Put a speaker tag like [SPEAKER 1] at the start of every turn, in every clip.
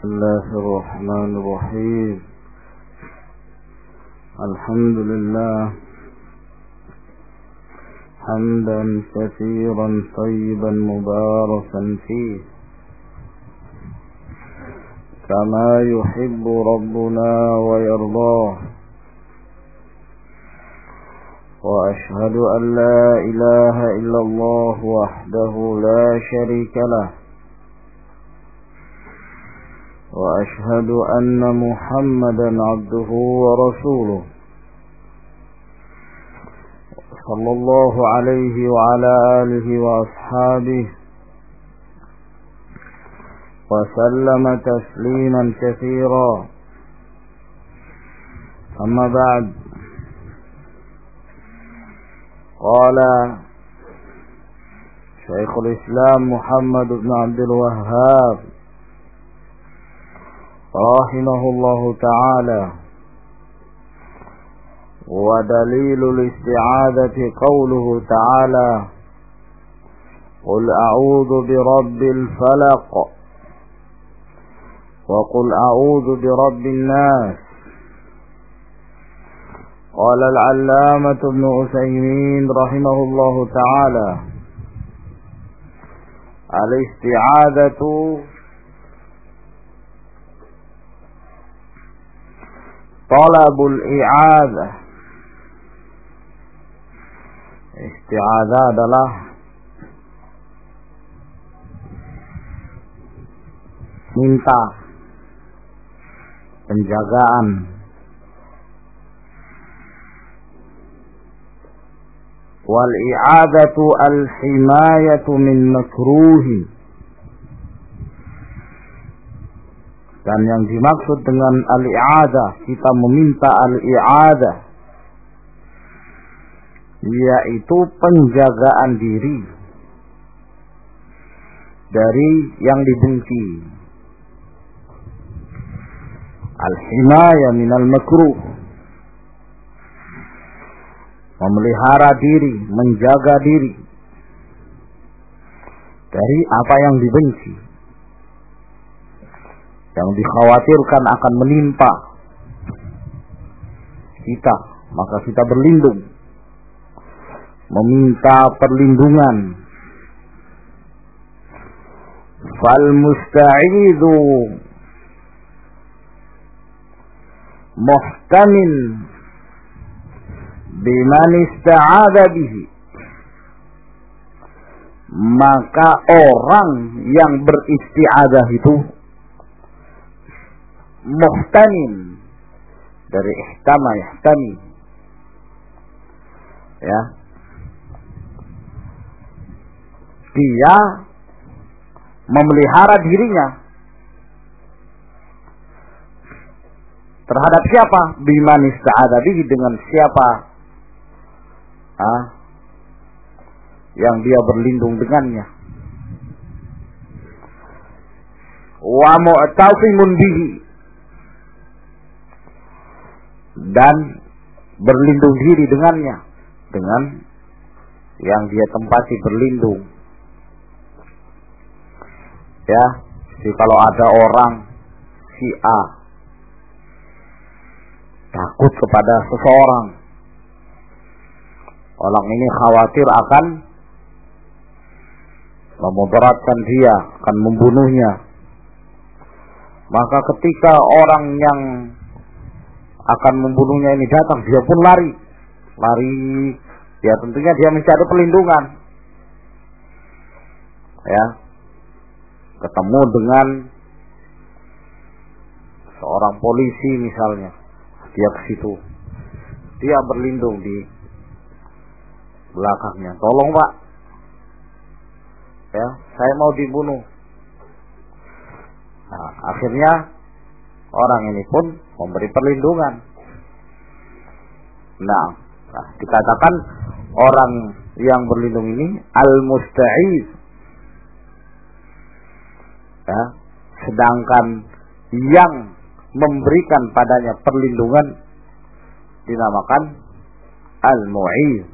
[SPEAKER 1] بسم الله الرحمن الرحيم. الحمد لله حمدا كثيرا طيبا مباركا فيه كما يحب ربنا ويرضاه، وأشهد أن لا إله إلا الله وحده لا شريك له، وأشهد أن محمدا عبده ورسوله صلى الله عليه وعلى آله وأصحابه وسلم تسليما كثيرا. أما بعد، قال شيخ الإسلام محمد بن عبد الوهاب رحمه الله تعالى: ودليل الاستعاذة قوله تعالى: قل أعوذ برب الفلق وقل أعوذ برب الناس. قال العلامة ابن عثيمين رحمه الله تعالى: الاستعاذة طلب الإعاذة. Isti'adzah adalah minta penjagaan, wal i'adzatu al himayatu min makruhi, dan yang dimaksud dengan al-i'adzah, kita meminta al-i'adzah, yaitu penjagaan diri dari yang dibenci. Al-himayah minal makruh, memelihara diri, menjaga diri dari apa yang dibenci, yang dikhawatirkan akan menimpa kita, maka kita berlindung, meminta perlindungan. Fal musta'idhu muhtamin biman ista'adha bihi, maka orang yang beristi'adzah itu muhtamin, dari ihtama yahtami, ya, dia memelihara dirinya terhadap siapa? Biman ista'adha bihi, dengan siapa yang dia berlindung dengannya. Wa mu'tasimun bihi, dan berlindung diri dengannya, dengan yang dia tempati berlindung. Ya, jadi kalau ada orang si A takut kepada seseorang, orang ini khawatir akan memudaratkan dia, akan membunuhnya, maka ketika orang yang akan membunuhnya ini datang, dia pun lari, ya tentunya dia mencari perlindungan, ya, ketemu dengan seorang polisi misalnya, dia ke situ, dia berlindung di belakangnya, tolong Pak, ya, saya mau dibunuh. Nah, akhirnya orang ini pun memberi perlindungan. Nah, dikatakan orang yang berlindung ini al-musta'iz, ya, sedangkan yang memberikan padanya perlindungan dinamakan al-mu'iz,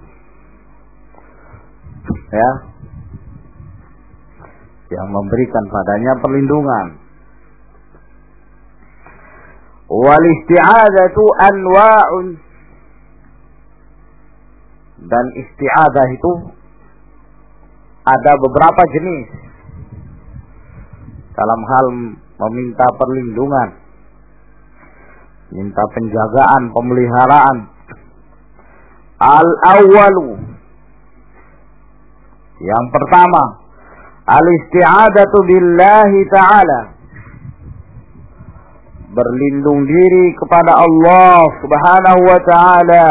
[SPEAKER 1] ya, yang memberikan padanya perlindungan. Wal isti'adzatu anwa'un. Dan isti'adzah itu ada beberapa jenis dalam hal meminta perlindungan, minta penjagaan, pemeliharaan. Al-awwalu, yang pertama, al-isti'adzatu billahi ta'ala, berlindung diri kepada Allah Subhanahu wa ta'ala.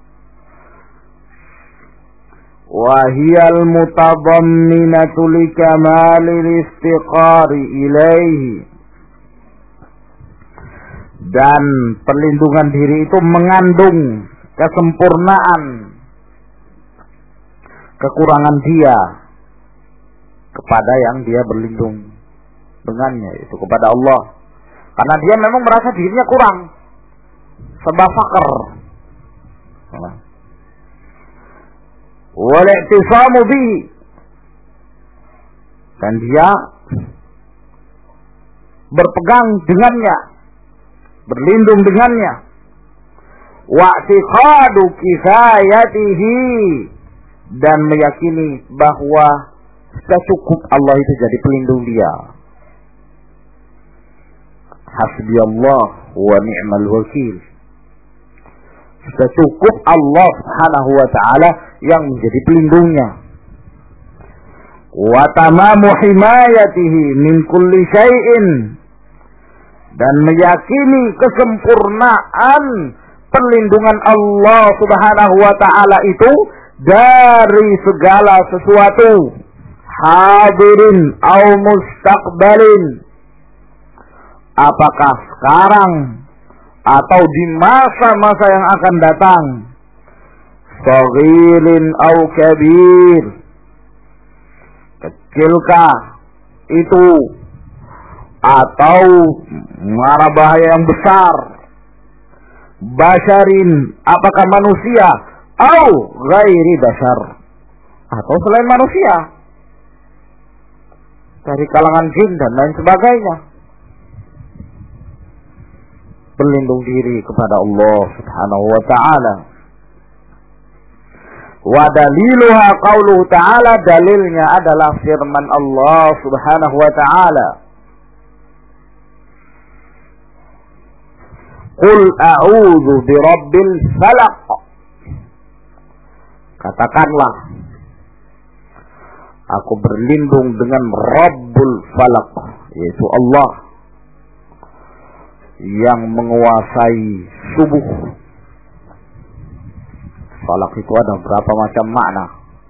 [SPEAKER 1] Wa hiyal mutadamminatu likamalil istiqari ilaihi. Dan perlindungan diri itu mengandung kesempurnaan kekurangan dia kepada yang dia berlindung dengannya, itu kepada Allah. Karena dia memang merasa dirinya kurang, sebab fakir. Wal i'tisamu bihi, dan dia berpegang dengannya, berlindung dengannya. Wa'tiqadu kifayatihi, dan meyakini bahwa sudah cukup Allah itu jadi pelindung dia. Hasbiyallah wa ni'mal wakil. Sudah cukup Allah Subhanahu wa ta'ala yang menjadi pelindungnya. Wa tamamu himayatihi min kulli syai'in, dan meyakini kesempurnaan perlindungan Allah Subhanahu wa ta'ala itu dari segala sesuatu, hadirin au mustaqbalin, apakah sekarang atau di masa-masa yang akan datang, saghirin au kabir, kecilkah itu atau mara bahaya yang besar, basyarin, apakah manusia, au ghairi basyar, atau selain manusia, dari kalangan jin dan lain sebagainya. Berlindung diri kepada Allah Subhanahu wa ta'ala. Wa daliluha qauluhu ta'ala, dalilnya adalah firman Allah Subhanahu wa ta'ala. Qul a'udzu birabbil falaq, katakanlah, aku berlindung dengan Rabbul Falaq, yaitu Allah yang menguasai subuh. Falaq itu ada berapa macam makna.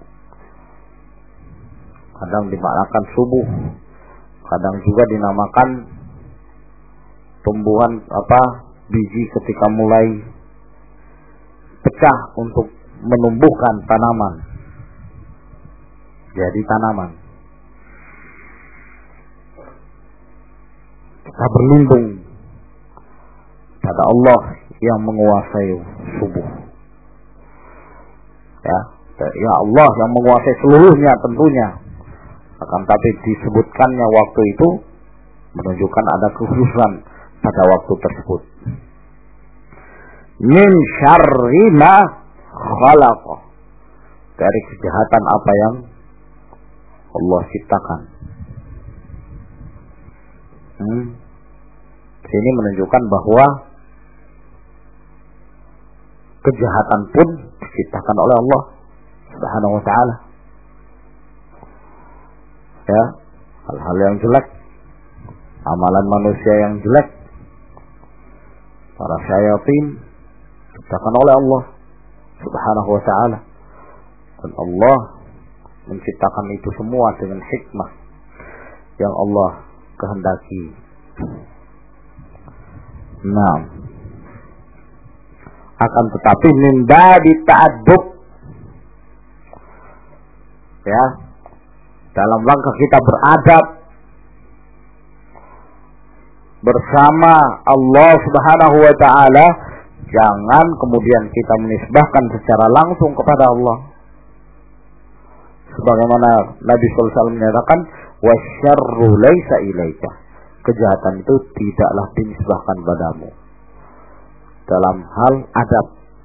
[SPEAKER 1] Kadang dimaknakan subuh, kadang juga dinamakan tumbuhan biji ketika mulai pecah untuk menumbuhkan tanaman, jadi tanaman. Kita berlindung pada Allah yang menguasai subuh. Ya Allah yang menguasai seluruhnya tentunya. Akan tapi disebutkannya waktu itu menunjukkan ada kekhususan pada waktu tersebut. Min syarri ma khalaq, dari kejahatan apa yang Allah ciptakan. Sini menunjukkan bahwa kejahatan pun diciptakan oleh Allah Subhanahu wa ta'ala. Ya, hal-hal yang jelek, amalan manusia yang jelek, para syayatin diciptakan oleh Allah Subhanahu wa ta'ala. Dan Allah menciptakan itu semua dengan hikmah yang Allah kehendaki. Nah, akan tetapi min babi ta'addub, ya, dalam rangka kita beradab bersama Allah Subhanahu wa ta'ala, jangan kemudian kita menisbahkan secara langsung kepada Allah. Sebagaimana Nabi sallallahu alaihi wasallam menyatakan, wasyarru laisa ilaika, kejahatan itu tidaklah dinisbahkan padamu. dalam hal adab.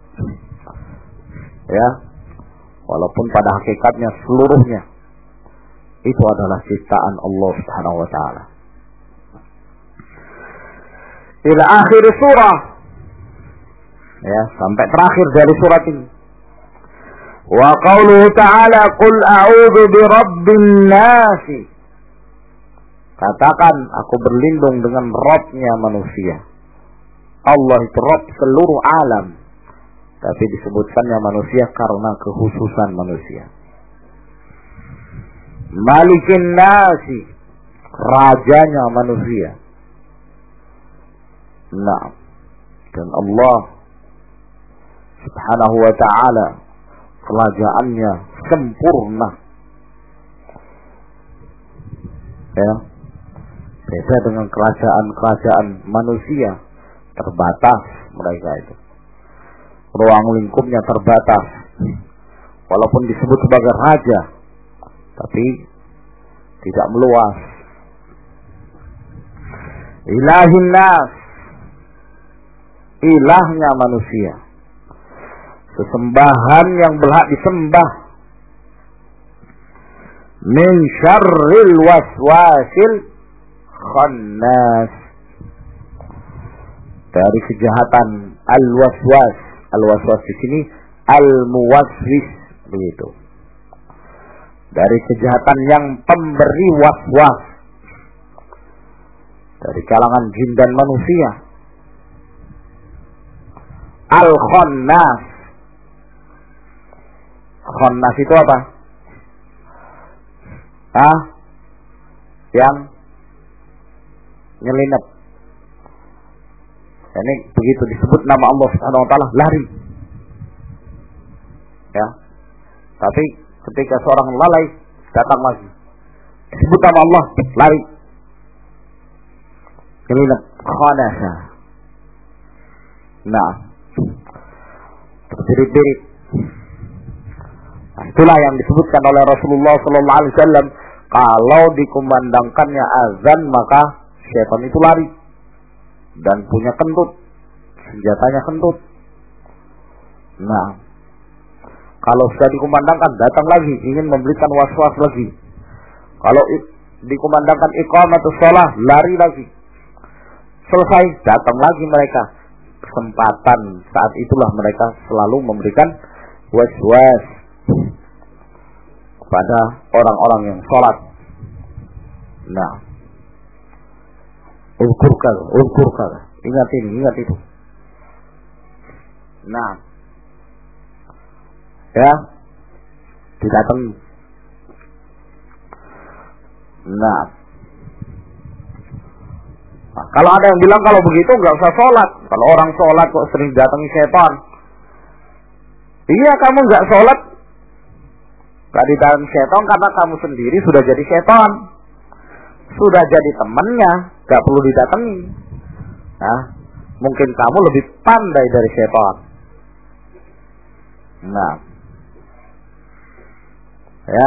[SPEAKER 1] Ya, walaupun pada hakikatnya seluruhnya itu adalah ciptaan Allah Subhanahu wa taala. Ila akhir surah. Ya, sampai terakhir dari surat ini. Wa qauluhu ta'ala qul a'udzu birabbin nas. Katakan aku berlindung dengan Rabb-nya manusia. Allah itu Rabb seluruh alam. Tapi disebutkannya manusia karena kekhususan manusia. Malikin nasi, rajanya manusia. Nah, dan Allah Subhanahu wa ta'ala kerajaannya sempurna. Ya, beda dengan kerajaan manusia, terbatas mereka itu. Ruang lingkupnya terbatas. Walaupun disebut sebagai raja, tapi tidak meluas. Ilahin nas, ilahnya manusia, sesembahan yang berhak disembah. Min syarril waswasil khannas, dari kejahatan al-waswas. Al-waswas di sini al-muwaswis, begitu. Dari kejahatan yang pemberi waswas, dari kalangan jin dan manusia. Al-khannas. Khannas itu apa? Yang nyelinap. Ini begitu disebut nama Allah Subhanahu wa taala, lari. Ya. Tapi ketika seorang lalai datang lagi, disebut nama Allah, lari. Nyelinap, khanasa. Nah, terbirit-birit. Nah, itulah yang disebutkan oleh Rasulullah sallallahu alaihi wasallam, kalau dikumandangkannya azan maka syaitan itu lari dan punya kentut, senjatanya kentut. Nah, kalau sudah dikumandangkan datang lagi ingin memberikan waswas lagi. Kalau dikumandangkan iqamatus shalah lari lagi. Selesai datang lagi mereka. Kesempatan saat itulah mereka selalu memberikan waswas kepada orang-orang yang sholat. Nah, ulkurka, ingat ini, ingat itu. Nah, ya, didatangi. Nah, kalau ada yang bilang kalau begitu nggak usah sholat. Kalau orang sholat kok sering datangi setan. Iya, kamu nggak sholat, nggak didatangi setan karena kamu sendiri sudah jadi setan, sudah jadi temannya, nggak perlu didatangi. Nah, mungkin kamu lebih pandai dari setan. Nah, ya.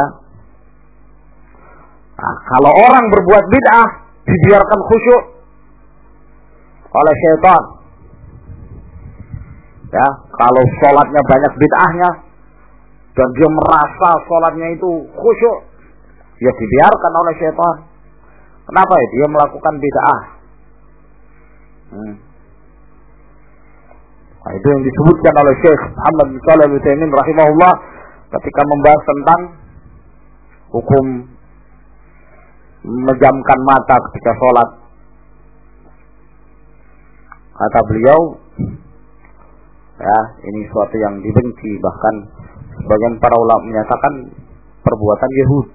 [SPEAKER 1] Nah, kalau orang berbuat bid'ah dibiarkan khusyuk oleh syaitan. Ya, kalau sholatnya banyak bid'ahnya dan dia merasa sholatnya itu khusyuk, ya dibiarkan oleh syaitan. Kenapa ya? Dia melakukan bid'ah. Nah, itu yang disebutkan oleh Syekh Muhammad bin Shalih Al-Utsaimin rahimahullah ketika membahas tentang hukum memejamkan mata ketika sholat. Kata beliau, ya, ini suatu yang dibenci, bahkan sebagian para ulama menyatakan perbuatan Yahud.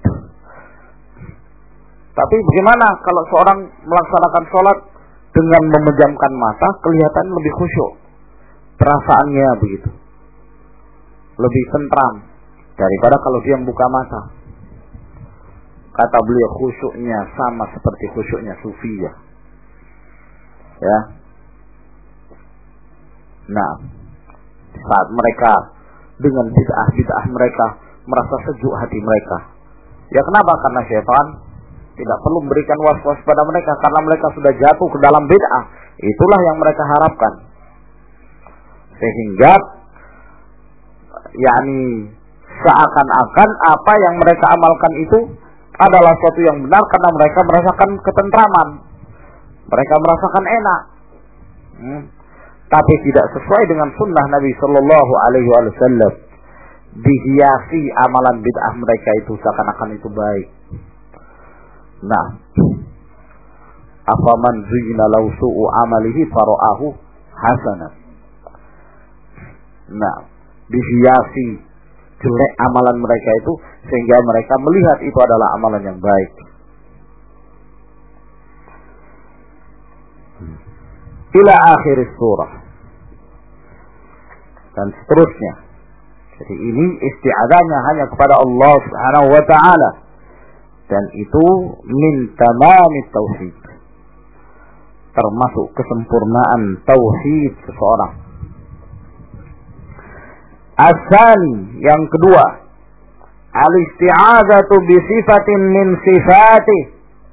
[SPEAKER 1] Tapi bagaimana kalau seorang melaksanakan sholat dengan memejamkan mata, kelihatan lebih khusyuk, perasaannya begitu, lebih tentram daripada kalau dia membuka mata. Kata beliau, khusyuknya sama seperti khusyuknya sufiyah. Ya. Nah, saat mereka dengan bid'ah mereka merasa sejuk hati mereka. Ya kenapa? Karena syaitan tidak perlu memberikan waswas pada mereka karena mereka sudah jatuh ke dalam bid'ah. Itulah yang mereka harapkan. Sehingga yakni seakan-akan apa yang mereka amalkan itu adalah sesuatu yang benar karena mereka merasakan ketentraman, mereka merasakan enak. Tapi tidak sesuai dengan sunnah Nabi Sallallahu Alaihi Wasallam. Dihiasi amalan bid'ah mereka itu seakan-akan itu baik. Nah, afaman zuyyina lahu su'u amalihi fara'ahu hasanah. Nah, dihiasi jelek amalan mereka itu sehingga mereka melihat itu adalah amalan yang baik. Ila akhir surah dan seterusnya. Jadi ini isti'adzahnya hanya kepada Allah Subhanahu wa taala, dan itu min tamamit tauhid, termasuk kesempurnaan tauhid seseorang. Asani, yang kedua, al-isti'adzatu bi sifatin min sifatih,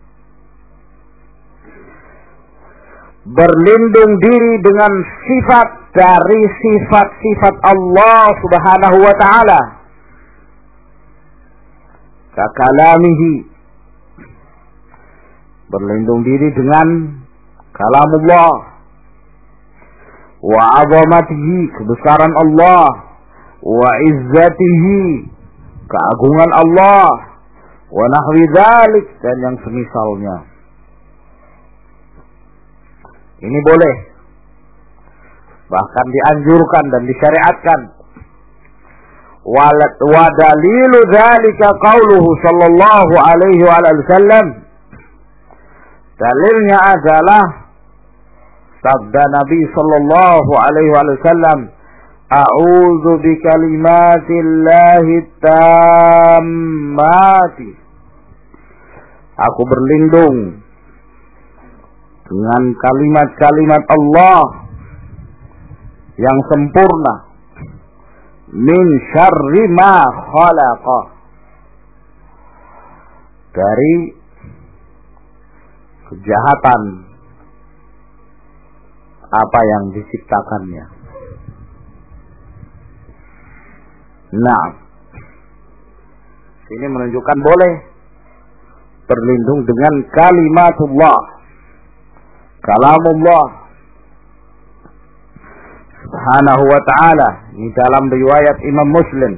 [SPEAKER 1] berlindung diri dengan sifat dari sifat-sifat Allah Subhanahu wa taala. Kakalamihi, berlindung diri dengan kalamullah, wa 'azamatihi, kebesaran Allah, wa izzatihi, keagungan Allah, wa nahwi dzalik, dan yang semisalnya. Ini boleh, bahkan dianjurkan dan disyariatkan. Wa dalilu dzalika qauluhu sallallahu alaihi wasallam, dalilnya adalah sabda Nabi sallallahu alaihi wasallam, a'udzu bikalimatillahi tammati, aku berlindung dengan kalimat-kalimat Allah yang sempurna, min syarri ma khalaqa, dari kejahatan apa yang diciptakannya. Nah, ini menunjukkan boleh berlindung dengan kalimatullah, kalamullah Subhanahu wa ta'ala. Ini dalam riwayat Imam Muslim.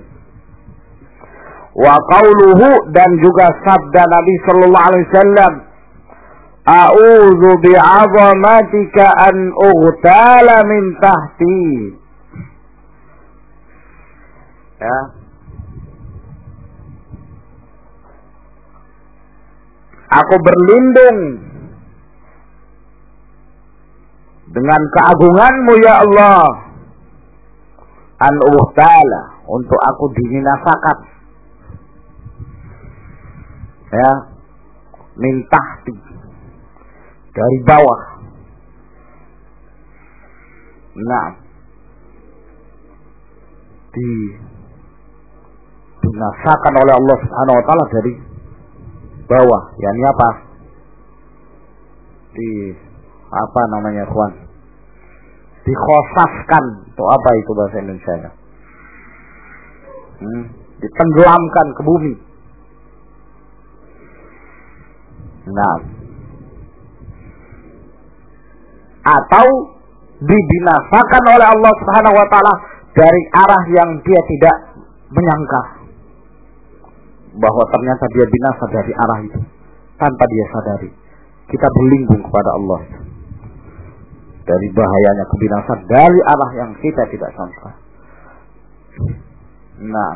[SPEAKER 1] Wa qauluhu, dan juga sabda Nabi sallallahu alaihi wasallam, a'udzu bi'azamatika an ughtala min tahti. Ya. Aku berlindung dengan keagunganmu ya Allah, an ughtala, untuk aku dibinasakan, ya, min tahti, dari bawah. Nah, dibinasakan oleh Allah Subhanahu wa taala dari bawah. Yani apa? Apa namanya, ikhwan? Dikhosafkan. Itu apa itu bahasa Indonesia? Ditenggelamkan ke bumi. Nah, atau dibinasakan oleh Allah Subhanahu wa taala dari arah yang dia tidak menyangka, bahwa ternyata dia binasa dari arah itu tanpa dia sadari. Kita berlindung kepada Allah dari bahayanya kebinasan dari arah yang kita tidak sangka. Nah,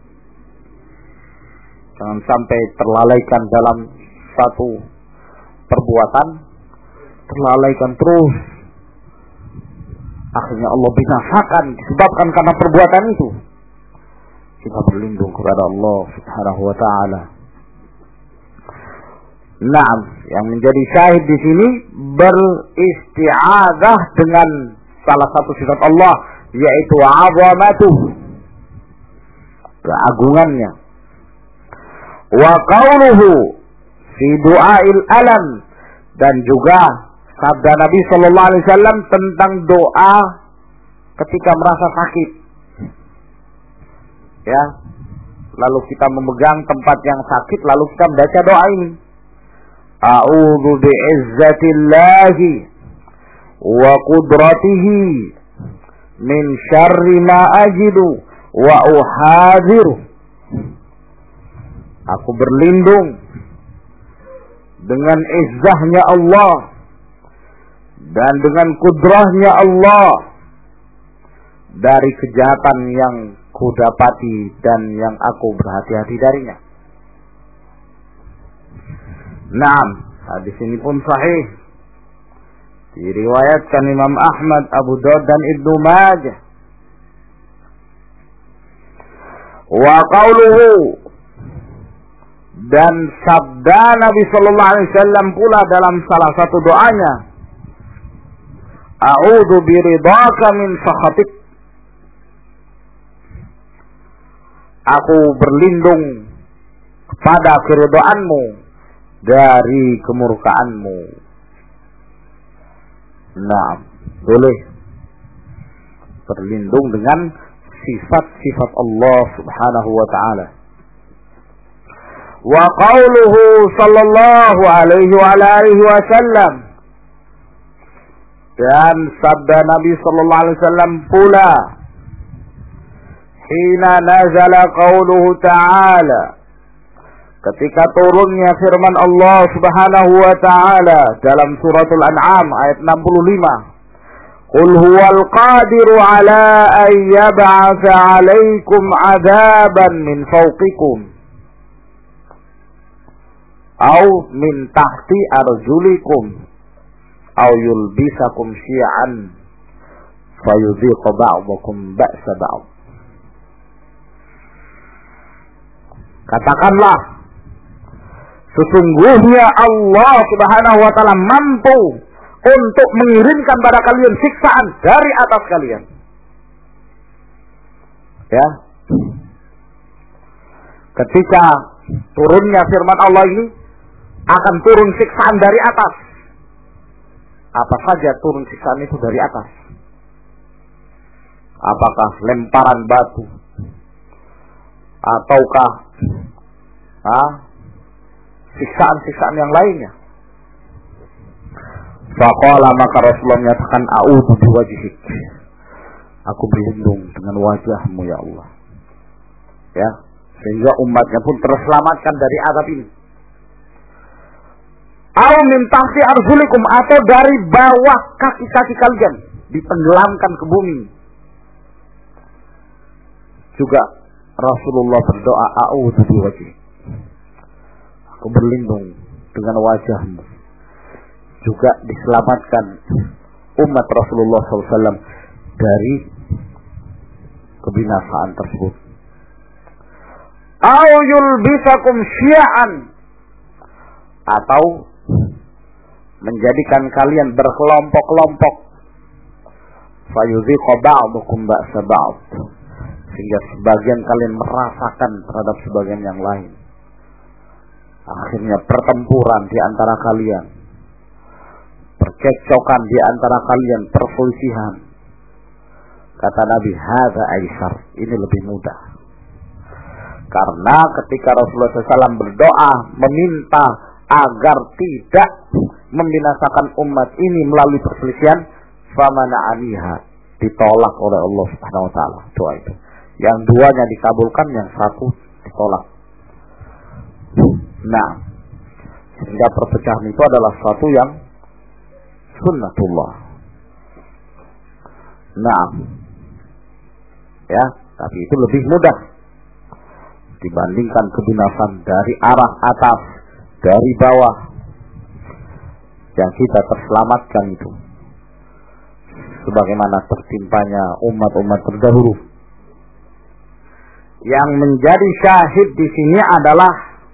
[SPEAKER 1] jangan sampai terlalaikan dalam satu perbuatan, terlalaikan terus, akhirnya Allah binasakan disebabkan karena perbuatan itu. Kita berlindung kepada Allah Subhanahu wa taala. Nah, yang menjadi syahid di sini beristi'adzah dengan salah satu sifat Allah, yaitu 'azamatuh, keagungannya. Wa qauluhu fi du'ail alam, dan juga sabda Nabi sallallahu alaihi wasallam tentang doa ketika merasa sakit, ya, lalu kita memegang tempat yang sakit, lalu kita membaca doa ini. A'udzu bi'izzatillahi wa qudratihi min syarri ma ajidu wa uhadhiru. Aku berlindung dengan izzahnya Allah dan dengan kudrahnya Allah dari kejahatan yang kudapati dan yang aku berhati-hati darinya. Naam, hadis ini pun sahih. Diriwayatkan Imam Ahmad, Abu Daud dan Ibnu Majah. Wa qauluhu, dan sabda Nabi sallallahu alaihi wasallam pula dalam salah satu doanya, a'udzu biridhaka min sakhatik. Aku berlindung kepada keridhaanmu dari kemurkaanmu. Nah, boleh berlindung dengan sifat-sifat Allah Subhanahu wa ta'ala. Wa qauluhu sallallahu alaihi wa alihi wasallam, dan sabda Nabi sallallahu alaihi wasallam pula, hina nazala qauluhu ta'ala, ketika turunnya firman Allah Subhanahu wa ta'ala dalam suratul An'am ayat 65, Qul huwal qadiru ala an yab'atsa 'alaikum 'adzaban min fawqikum aw min tahti arjulikum aw yulbisakum syi'an fayudhiqa ba'dakum ba'sa ba'd. Katakanlah, sesungguhnya Allah Subhanahu wa ta'ala mampu untuk mengirimkan pada kalian siksaan dari atas kalian. Ya. Ketika turunnya firman Allah ini, akan turun siksaan dari atas. Apa saja turun siksaan itu dari atas? Apakah lemparan batu? Ataukah siksaan-siksaan yang lainnya? Faqala, maka Rasulullah menyatakan, a'udzu biwajhik. Aku berlindung dengan wajahmu ya Allah. Ya, sehingga umatnya pun terselamatkan dari azab ini. Au min tahti arjulikum, atau dari bawah kaki-kaki kalian ditenggelamkan ke bumi. Juga Rasulullah berdoa, a'udzu biwajhik. Aku berlindung dengan wajahmu. Juga diselamatkan umat Rasulullah SAW dari kebinasaan tersebut. Au yulbisakum syi'an, atau menjadikan kalian berkelompok-kelompok. Fayudhiqa ba'dukum ba'sa ba'd, sehingga sebagian kalian merasakan terhadap sebagian yang lain. Akhirnya pertempuran di antara kalian, percekcokan di antara kalian, perselisihan. Kata Nabi, hadza aisar, ini lebih mudah. Karena ketika Rasulullah SAW berdoa meminta agar tidak membinasakan umat ini melalui perselisihan, famana'aniha, ditolak oleh Allah Subhanahu wa taala doa itu. Yang duanya dikabulkan, yang satu ditolak. Nah, sehingga perpecahan itu adalah sesuatu yang sunnatullah. Nah, ya, tapi itu lebih mudah dibandingkan kebinasan dari arah atas, dari bawah, yang kita terselamatkan itu, sebagaimana tertimpanya umat-umat terdahulu. Yang menjadi syahid di sini adalah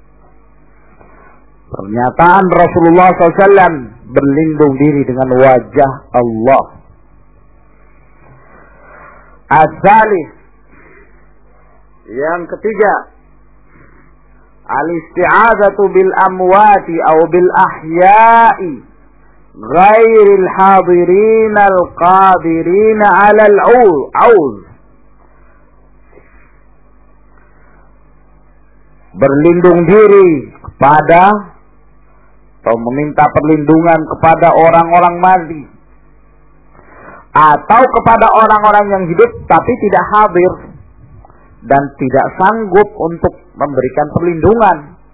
[SPEAKER 1] pernyataan Rasulullah SAW berlindung diri dengan wajah Allah. As-salis, yang ketiga, al-isti'adzatu bil amwati aw bil ahya'i ghairil hadirin al-qadirin 'ala al-'auz. Berlindung diri kepada atau meminta perlindungan kepada orang-orang mati atau kepada orang-orang yang hidup tapi tidak hadir dan tidak sanggup untuk memberikan perlindungan.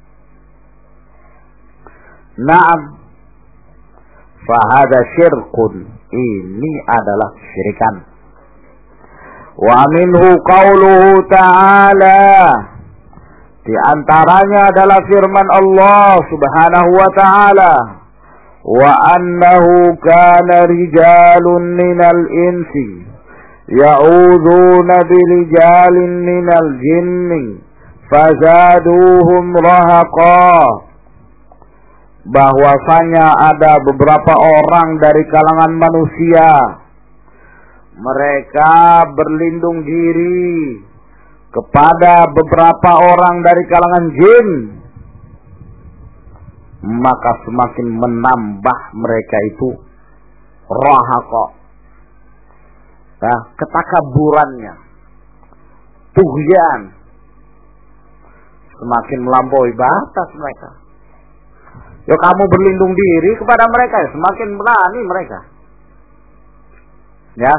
[SPEAKER 1] Naam, fahada syirkun, ini adalah syirikan. Wa minhu qauluhu ta'ala, di antaranya adalah firman Allah Subhanahu wa ta'ala, wa annahu kana rijalun minal insi ya'udzuuna birijalin minal jinni fazaduhum rahaqa. Bahwasanya ada beberapa orang dari kalangan manusia, mereka berlindung diri kepada beberapa orang dari kalangan jin, maka semakin menambah mereka itu rahaqa, ketakaburannya, tughyan, semakin melampaui batas mereka. Ya kamu berlindung diri kepada mereka, ya semakin berani mereka. Ya.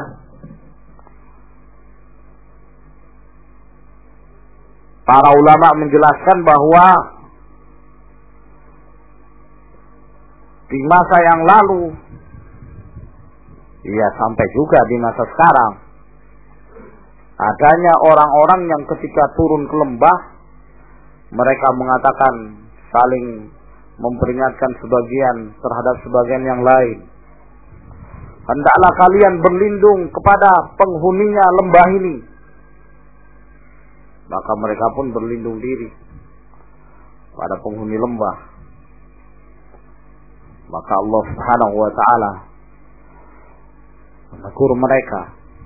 [SPEAKER 1] Para ulama menjelaskan bahwa di masa yang lalu, ya sampai juga di masa sekarang, adanya orang-orang yang ketika turun ke lembah, mereka mengatakan saling memperingatkan sebagian terhadap sebagian yang lain. Hendaklah kalian berlindung kepada penghuninya lembah ini. Maka mereka pun berlindung diri pada penghuni lembah. Maka Allah Subhanahu wa ta'ala menegur mereka.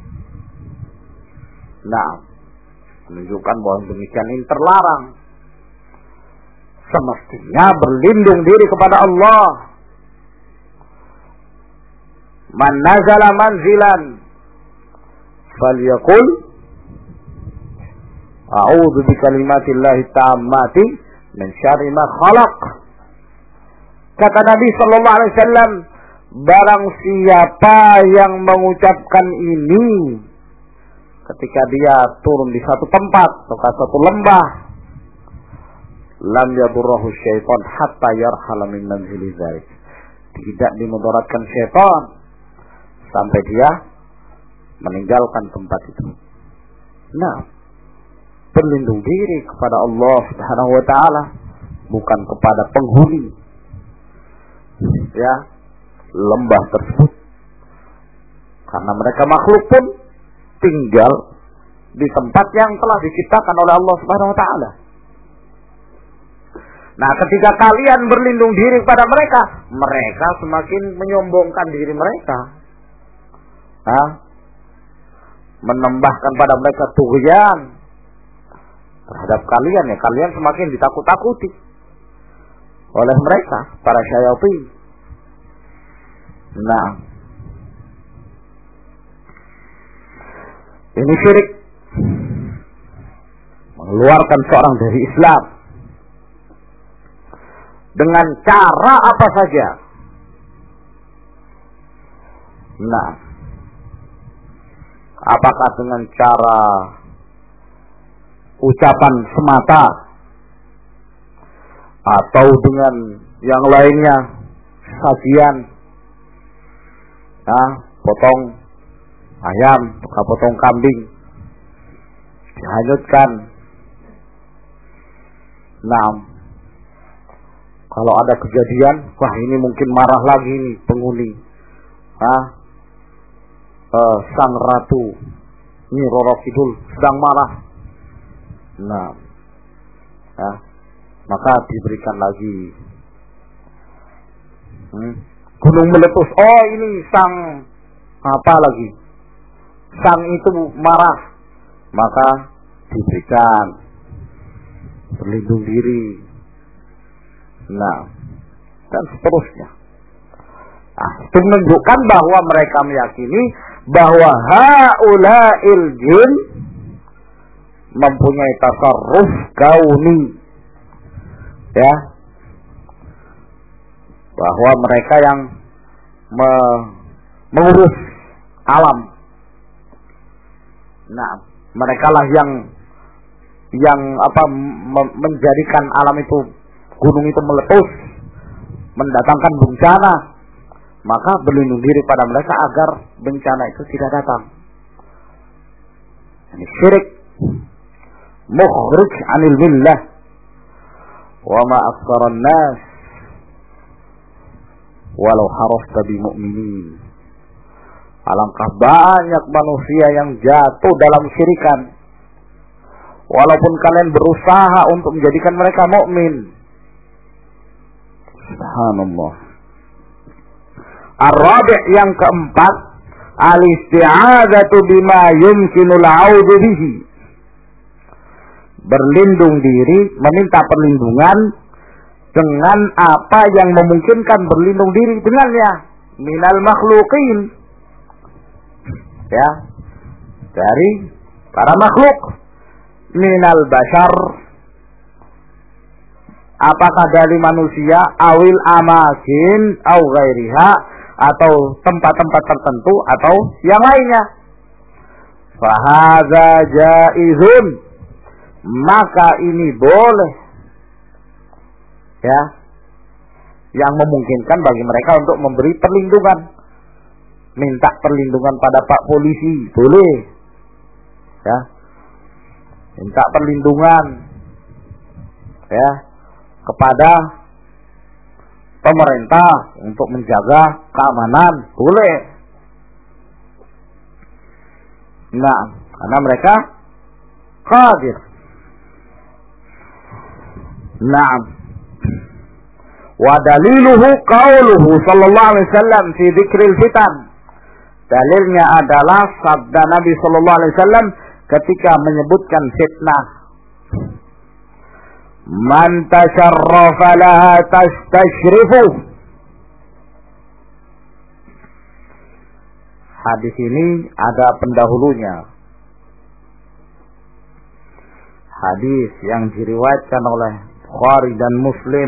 [SPEAKER 1] Nah, menunjukkan bahwa demikian ini terlarang. Semestinya berlindung diri kepada Allah. Man nazala manzilan falyaqul a'udzu bikalimatillahi tammati min syarri ma khalaq. Kata Nabi sallallahu alaihi wasallam, barang siapa yang mengucapkan ini ketika dia turun di satu tempat atau satu lembah, lam yadurruhu syaitan hatta yarhala min manzili dzalik. Tidak dimudaratkan syaitan sampai dia meninggalkan tempat itu. Nah, berlindung diri kepada Allah Subhanahu wa ta'ala, bukan kepada penghuni ya lembah tersebut, karena mereka makhluk pun tinggal di tempat yang telah diciptakan oleh Allah Subhanahu wa ta'ala. Nah, ketika kalian berlindung diri kepada mereka, mereka semakin menyombongkan diri mereka, menambahkan pada mereka tughyan terhadap kalian, ya kalian semakin ditakut-takuti oleh mereka, para syaitan. Nah, ini syirik, mengeluarkan seorang dari Islam dengan cara apa saja. Nah, apakah dengan cara ucapan semata atau dengan yang lainnya, sajian, potong ayam, potong kambing, dihanyutkan. Nah, kalau ada kejadian, wah ini mungkin marah lagi nih penghuni, sang ratu Nyi Roro Kidul sedang marah. Nah, maka diberikan lagi gunung meletus. Oh, ini sang apa lagi? Sang itu marah, maka diberikan berlindung diri. Nah, dan seterusnya. Itu menunjukkan bahwa mereka meyakini bahwa haula'il jin mempunyai tasarruf kauni, ya, bahwa mereka yang mengurus alam. Nah, mereka lah yang menjadikan alam itu, gunung itu meletus, mendatangkan bencana. Maka berlindung diri pada mereka agar bencana itu tidak datang. Ini syirik mukhrij 'anil millah. Wa ma aktsarun nas walau harasta bimu'minin. Alangkah banyak manusia yang jatuh dalam syirikan, walaupun kalian berusaha untuk menjadikan mereka mukmin. Subhanallah. Ar-rabi' yang keempat, al-isti'adzatu bima yumkinul 'audu bihi. Berlindung diri, meminta perlindungan dengan apa yang memungkinkan berlindung diri dengannya, minal makhluqin, ya, dari para makhluk, minal bashar, apakah dari manusia, awil amakin, au ghairiha, atau tempat-tempat tertentu, atau yang lainnya. Fahadza jaizun, maka ini boleh, ya, yang memungkinkan bagi mereka untuk memberi perlindungan. Minta perlindungan pada Pak Polisi, boleh, ya, minta perlindungan, ya, kepada pemerintah untuk menjaga keamanan, boleh. Nah, karena mereka qadir. Nah, wa daliluhu qauluhu sallallahu alaihi wasallam fi dzikril fitan. Dalilnya adalah sabda Nabi sallallahu alaihi wasallam ketika menyebutkan fitnah. Man tasharrafa laha tastashrifu. Hadis ini ada pendahulunya. Hadis yang diriwayatkan oleh Bukhari dan Muslim.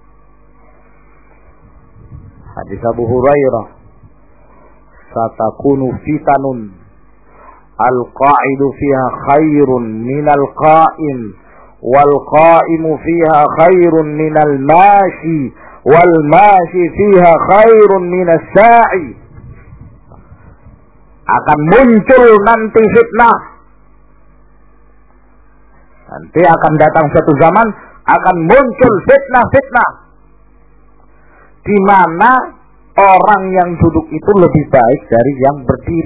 [SPEAKER 1] Hadis Abu Hurairah. Satakunu fitanun al-qa'idu fiha khairun minal qa'im wal qa'imu fiha khairun minal mashi wal mashi fiha khairun minas sa'i. Akan muncul nanti fitnah. Nanti akan datang suatu zaman, akan muncul fitnah-fitnah di mana orang yang duduk itu lebih baik dari yang berdiri.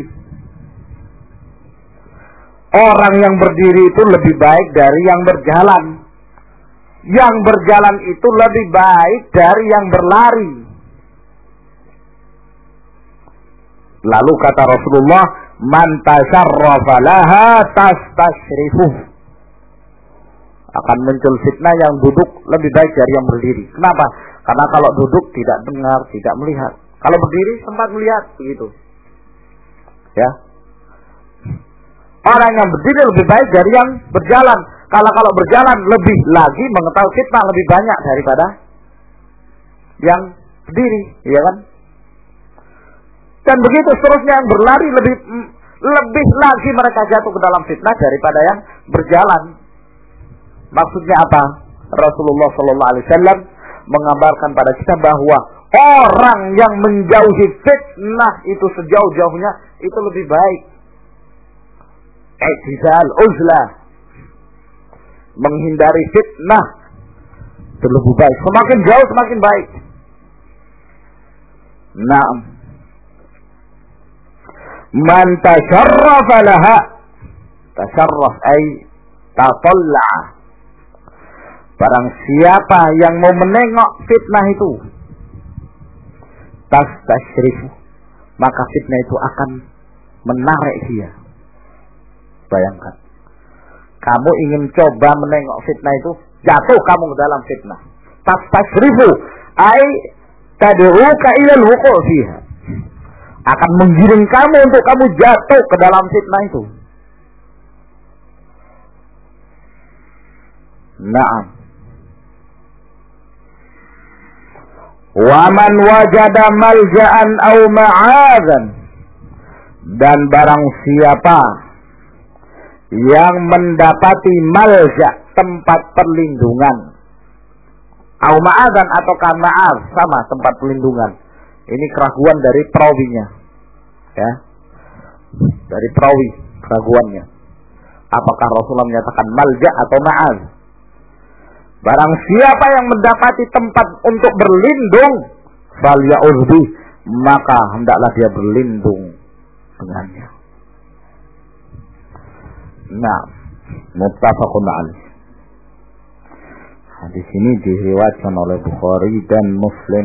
[SPEAKER 1] Orang yang berdiri itu lebih baik dari yang berjalan. Yang berjalan itu lebih baik dari yang berlari. Lalu kata Rasulullah, man tasharrafa laha tastashrifuh. Akan muncul fitnah yang duduk lebih baik dari yang berdiri. Kenapa? Karena kalau duduk tidak dengar, tidak melihat. Kalau berdiri sempat melihat, begitu. Ya. Orang yang berdiri lebih baik dari yang berjalan. Kalau berjalan lebih lagi mengetahui fitnah lebih banyak daripada yang berdiri, ya kan? Dan begitu seterusnya, yang berlari lebih lagi mereka jatuh ke dalam fitnah daripada yang berjalan. Maksudnya apa? Rasulullah sallallahu alaihi wasallam mengabarkan pada kita bahwa orang yang menjauhi fitnah itu sejauh-jauhnya itu lebih baik. I'tizal uzlah, menghindari fitnah itu lebih baik. Semakin jauh semakin baik. Naam. Man tasharrafa laha, tasharraf ay tatalla. Barang siapa yang mau menengok fitnah itu, tastashrifu, maka fitnah itu akan menarik dia. Bayangkan, kamu ingin coba menengok fitnah itu, jatuh kamu ke dalam fitnah. Tastashrifu, ay tad'uka ila al-wuqu' fiha. Akan menggiring kamu untuk kamu jatuh ke dalam fitnah itu. Naam. Wa man wajada malja'an aw ma'adzan, dan barang siapa yang mendapati malja, tempat perlindungan, aw ma'adzan atau ma'az, sama tempat perlindungan. Ini keraguan dari perawinya, ya, dari perawi keraguannya. Apakah Rasulullah menyatakan malja atau ma'az? Barang siapa yang mendapati tempat untuk berlindung, falya'udhu, maka hendaklah dia berlindung dengannya. Nah, muttafaqun alaih. Hadis ini diriwayatkan oleh Bukhari dan Muslim.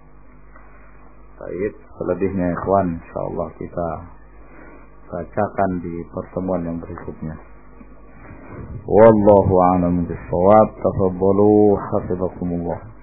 [SPEAKER 1] Baik, selebihnya ikhwan insyaallah kita bacakan di pertemuan yang berikutnya. Wallahu a'lam bishawab. Tafadhalu hafizakumullah.